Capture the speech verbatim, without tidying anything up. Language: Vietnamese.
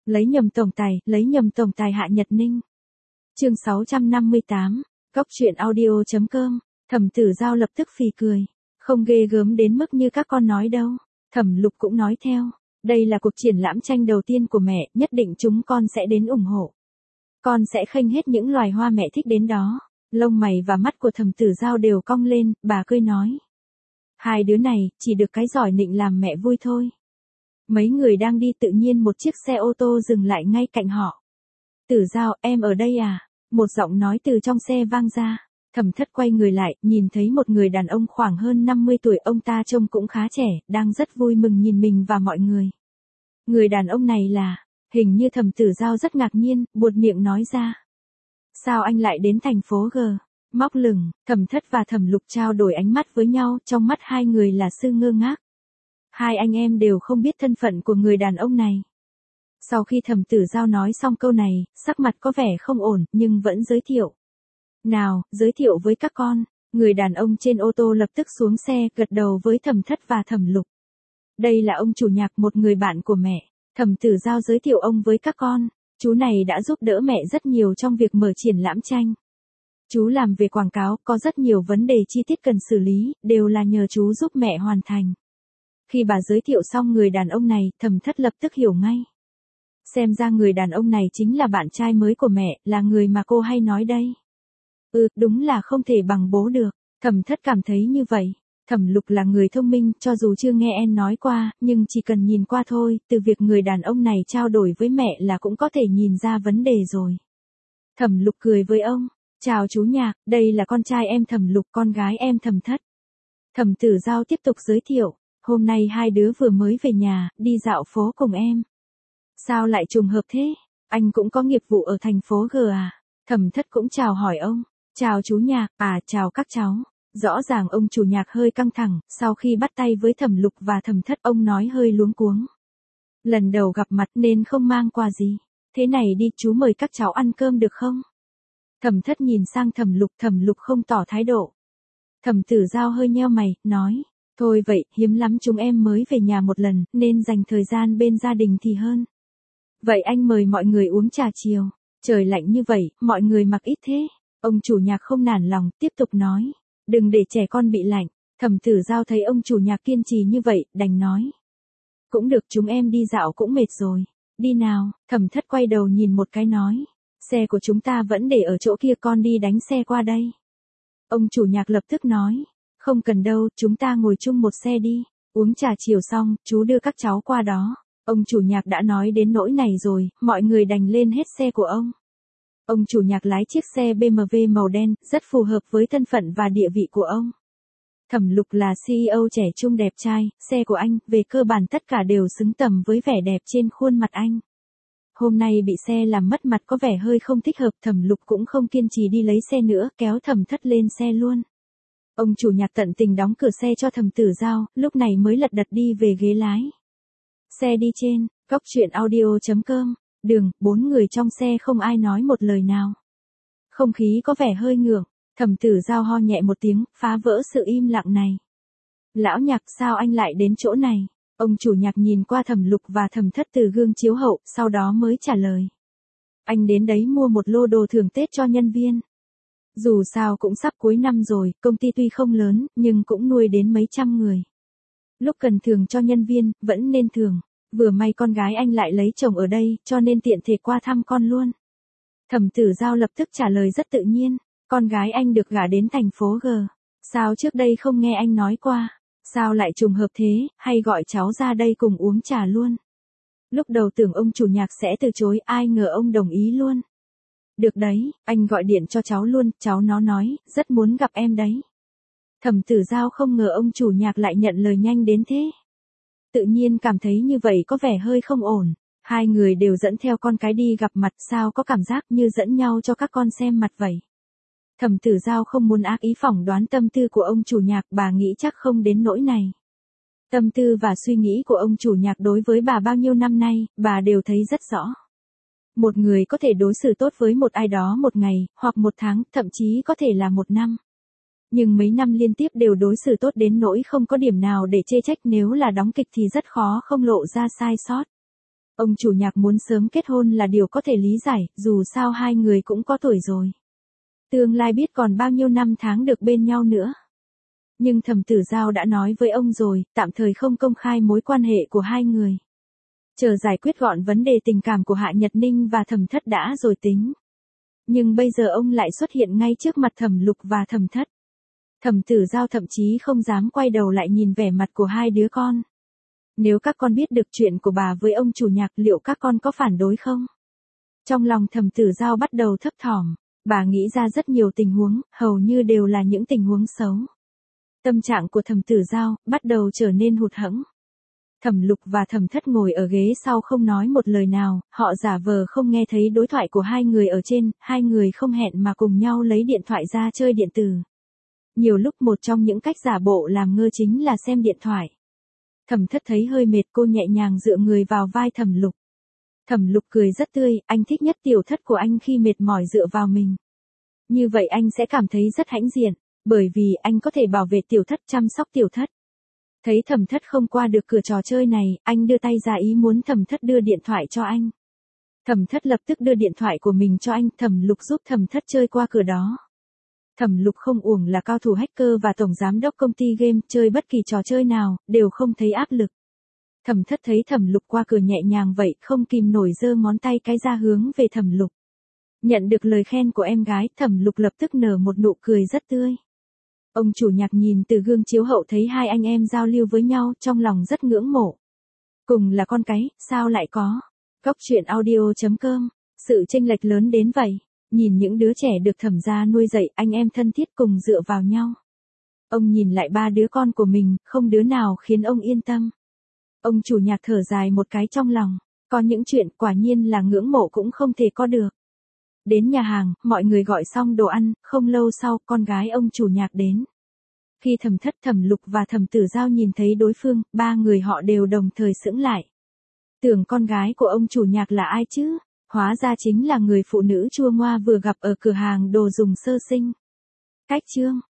Lấy nhầm tổng tài, lấy nhầm tổng tài Hạ Nhật Ninh. Chương sáu trăm năm mươi tám, Góc truyện audio chấm com. Thẩm Tử Giao lập tức phì cười, không ghê gớm đến mức như các con nói đâu. Thẩm Lục cũng nói theo, đây là cuộc triển lãm tranh đầu tiên của mẹ, nhất định chúng con sẽ đến ủng hộ. Con sẽ khênh hết những loài hoa mẹ thích đến đó. Lông mày và mắt của Thẩm Tử Giao đều cong lên, bà cười nói. Hai đứa này, chỉ được cái giỏi nịnh làm mẹ vui thôi. Mấy người đang đi tự nhiên một chiếc xe ô tô dừng lại ngay cạnh họ. Tử Giao, em ở đây à? Một giọng nói từ trong xe vang ra. Thẩm Thất quay người lại, nhìn thấy một người đàn ông khoảng hơn năm mươi tuổi, ông ta trông cũng khá trẻ, đang rất vui mừng nhìn mình và mọi người. Người đàn ông này là, hình như Thẩm Tử Giao rất ngạc nhiên, buột miệng nói ra. Sao anh lại đến thành phố G? Móc lửng, Thẩm Thất và Thẩm Lục trao đổi ánh mắt với nhau, trong mắt hai người là sự ngơ ngác. Hai anh em đều không biết thân phận của người đàn ông này. Sau khi Thẩm Tử Giao nói xong câu này, sắc mặt có vẻ không ổn, nhưng vẫn giới thiệu. Nào, giới thiệu với các con. Người đàn ông trên ô tô lập tức xuống xe, gật đầu với Thẩm Thất và Thẩm Lục. Đây là ông chủ Nhạc, một người bạn của mẹ. Thẩm Tử Giao giới thiệu ông với các con. Chú này đã giúp đỡ mẹ rất nhiều trong việc mở triển lãm tranh. Chú làm về quảng cáo, có rất nhiều vấn đề chi tiết cần xử lý, đều là nhờ chú giúp mẹ hoàn thành. Khi bà giới thiệu xong người đàn ông này, Thẩm Thất lập tức hiểu ngay. Xem ra người đàn ông này chính là bạn trai mới của mẹ, là người mà cô hay nói đây. Ừ, đúng là không thể bằng bố được. Thẩm Thất cảm thấy như vậy. Thẩm Lục là người thông minh, cho dù chưa nghe em nói qua, nhưng chỉ cần nhìn qua thôi, từ việc người đàn ông này trao đổi với mẹ là cũng có thể nhìn ra vấn đề rồi. Thẩm Lục cười với ông. Chào chú Nhạc, đây là con trai em Thẩm Lục, con gái em Thẩm Thất. Thẩm Tử Giao tiếp tục giới thiệu. Hôm nay hai đứa vừa mới về nhà, đi dạo phố cùng em. Sao lại trùng hợp thế? Anh cũng có nghiệp vụ ở thành phố G à? Thẩm Thất cũng chào hỏi ông. Chào chú Nhạc, à chào các cháu. Rõ ràng ông chủ Nhạc hơi căng thẳng, sau khi bắt tay với Thẩm Lục và Thẩm Thất ông nói hơi luống cuống. Lần đầu gặp mặt nên không mang quà gì. Thế này đi, chú mời các cháu ăn cơm được không? Thẩm Thất nhìn sang Thẩm Lục, Thẩm Lục không tỏ thái độ. Thẩm Tử Giao hơi nheo mày, nói. Thôi vậy, hiếm lắm chúng em mới về nhà một lần, nên dành thời gian bên gia đình thì hơn. Vậy anh mời mọi người uống trà chiều. Trời lạnh như vậy, mọi người mặc ít thế. Ông chủ Nhạc không nản lòng, tiếp tục nói. Đừng để trẻ con bị lạnh. Thẩm Tử Giao thấy ông chủ Nhạc kiên trì như vậy, đành nói. Cũng được, chúng em đi dạo cũng mệt rồi. Đi nào. Thẩm Thất quay đầu nhìn một cái nói. Xe của chúng ta vẫn để ở chỗ kia, con đi đánh xe qua đây. Ông chủ Nhạc lập tức nói. Không cần đâu, chúng ta ngồi chung một xe đi. Uống trà chiều xong, chú đưa các cháu qua đó. Ông chủ Nhạc đã nói đến nỗi này rồi, mọi người đành lên hết xe của ông. Ông chủ Nhạc lái chiếc xe bê em vê màu đen, rất phù hợp với thân phận và địa vị của ông. Thẩm Lục là xê e ô trẻ trung đẹp trai, xe của anh, về cơ bản tất cả đều xứng tầm với vẻ đẹp trên khuôn mặt anh. Hôm nay bị xe làm mất mặt có vẻ hơi không thích hợp, Thẩm Lục cũng không kiên trì đi lấy xe nữa, kéo Thẩm Thất lên xe luôn. Ông chủ Nhạc tận tình đóng cửa xe cho Thẩm Tử Giao, lúc này mới lật đật đi về ghế lái. Xe đi trên, góc truyện audio chấm com, đường, bốn người trong xe không ai nói một lời nào. Không khí có vẻ hơi ngượng, Thẩm Tử Giao ho nhẹ một tiếng, phá vỡ sự im lặng này. Lão Nhạc, sao anh lại đến chỗ này? Ông chủ Nhạc nhìn qua Thẩm Lục và Thẩm Thất từ gương chiếu hậu, sau đó mới trả lời. Anh đến đấy mua một lô đồ thưởng Tết cho nhân viên. Dù sao cũng sắp cuối năm rồi, công ty tuy không lớn, nhưng cũng nuôi đến mấy trăm người. Lúc cần thưởng cho nhân viên, vẫn nên thưởng. Vừa may con gái anh lại lấy chồng ở đây, cho nên tiện thể qua thăm con luôn. Thẩm Tử Giao lập tức trả lời rất tự nhiên. Con gái anh được gả đến thành phố G. Sao trước đây không nghe anh nói qua? Sao lại trùng hợp thế, hay gọi cháu ra đây cùng uống trà luôn? Lúc đầu tưởng ông chủ Nhạc sẽ từ chối, ai ngờ ông đồng ý luôn. Được đấy, anh gọi điện cho cháu luôn, cháu nó nói, rất muốn gặp em đấy. Thẩm Tử Giao không ngờ ông chủ Nhạc lại nhận lời nhanh đến thế. Tự nhiên cảm thấy như vậy có vẻ hơi không ổn. Hai người đều dẫn theo con cái đi gặp mặt, sao có cảm giác như dẫn nhau cho các con xem mặt vậy. Thẩm Tử Giao không muốn ác ý phỏng đoán tâm tư của ông chủ Nhạc, bà nghĩ chắc không đến nỗi này. Tâm tư và suy nghĩ của ông chủ Nhạc đối với bà bao nhiêu năm nay, bà đều thấy rất rõ. Một người có thể đối xử tốt với một ai đó một ngày, hoặc một tháng, thậm chí có thể là một năm. Nhưng mấy năm liên tiếp đều đối xử tốt đến nỗi không có điểm nào để chê trách, nếu là đóng kịch thì rất khó không lộ ra sai sót. Ông chủ nhạc muốn sớm kết hôn là điều có thể lý giải, dù sao hai người cũng có tuổi rồi. Tương lai biết còn bao nhiêu năm tháng được bên nhau nữa. Nhưng Thẩm Tử Giao đã nói với ông rồi, tạm thời không công khai mối quan hệ của hai người. Chờ giải quyết gọn vấn đề tình cảm của Hạ Nhật Ninh và Thẩm Thất đã rồi tính. Nhưng bây giờ ông lại xuất hiện ngay trước mặt Thẩm Lục và Thẩm Thất. Thẩm Tử Giao thậm chí không dám quay đầu lại nhìn vẻ mặt của hai đứa con. Nếu các con biết được chuyện của bà với ông chủ nhạc liệu các con có phản đối không? Trong lòng Thẩm Tử Giao bắt đầu thấp thỏm, bà nghĩ ra rất nhiều tình huống, hầu như đều là những tình huống xấu. Tâm trạng của Thẩm Tử Giao bắt đầu trở nên hụt hẫng. Thẩm Lục và Thẩm Thất ngồi ở ghế sau không nói một lời nào, họ giả vờ không nghe thấy đối thoại của hai người ở trên, hai người không hẹn mà cùng nhau lấy điện thoại ra chơi điện tử. Nhiều lúc một trong những cách giả bộ làm ngơ chính là xem điện thoại. Thẩm Thất thấy hơi mệt, cô nhẹ nhàng dựa người vào vai Thẩm Lục. Thẩm Lục cười rất tươi, anh thích nhất Tiểu Thất của anh khi mệt mỏi dựa vào mình. Như vậy anh sẽ cảm thấy rất hãnh diện, bởi vì anh có thể bảo vệ Tiểu Thất, chăm sóc Tiểu Thất. Thấy Thẩm Thất không qua được cửa trò chơi này, anh đưa tay ra ý muốn Thẩm Thất đưa điện thoại cho anh. Thẩm Thất lập tức đưa điện thoại của mình cho anh, Thẩm Lục giúp Thẩm Thất chơi qua cửa đó. Thẩm Lục không uổng là cao thủ hacker và tổng giám đốc công ty game, chơi bất kỳ trò chơi nào, đều không thấy áp lực. Thẩm Thất thấy Thẩm Lục qua cửa nhẹ nhàng vậy, không kìm nổi giơ ngón tay cái ra hướng về Thẩm Lục. Nhận được lời khen của em gái, Thẩm Lục lập tức nở một nụ cười rất tươi. Ông chủ nhạc nhìn từ gương chiếu hậu thấy hai anh em giao lưu với nhau, trong lòng rất ngưỡng mộ. Cùng là con cái, sao lại có? Góc truyện audio chấm com, sự chênh lệch lớn đến vậy. Nhìn những đứa trẻ được Thẩm gia nuôi dạy, anh em thân thiết cùng dựa vào nhau. Ông nhìn lại ba đứa con của mình, không đứa nào khiến ông yên tâm. Ông chủ nhạc thở dài một cái trong lòng, có những chuyện quả nhiên là ngưỡng mộ cũng không thể có được. Đến nhà hàng, mọi người gọi xong đồ ăn, không lâu sau, con gái ông chủ nhạc đến. Khi Thẩm Thất, Thẩm Lục và Thẩm Tử Giao nhìn thấy đối phương, ba người họ đều đồng thời sững lại. Tưởng con gái của ông chủ nhạc là ai chứ? Hóa ra chính là người phụ nữ chua ngoa vừa gặp ở cửa hàng đồ dùng sơ sinh. Cách chương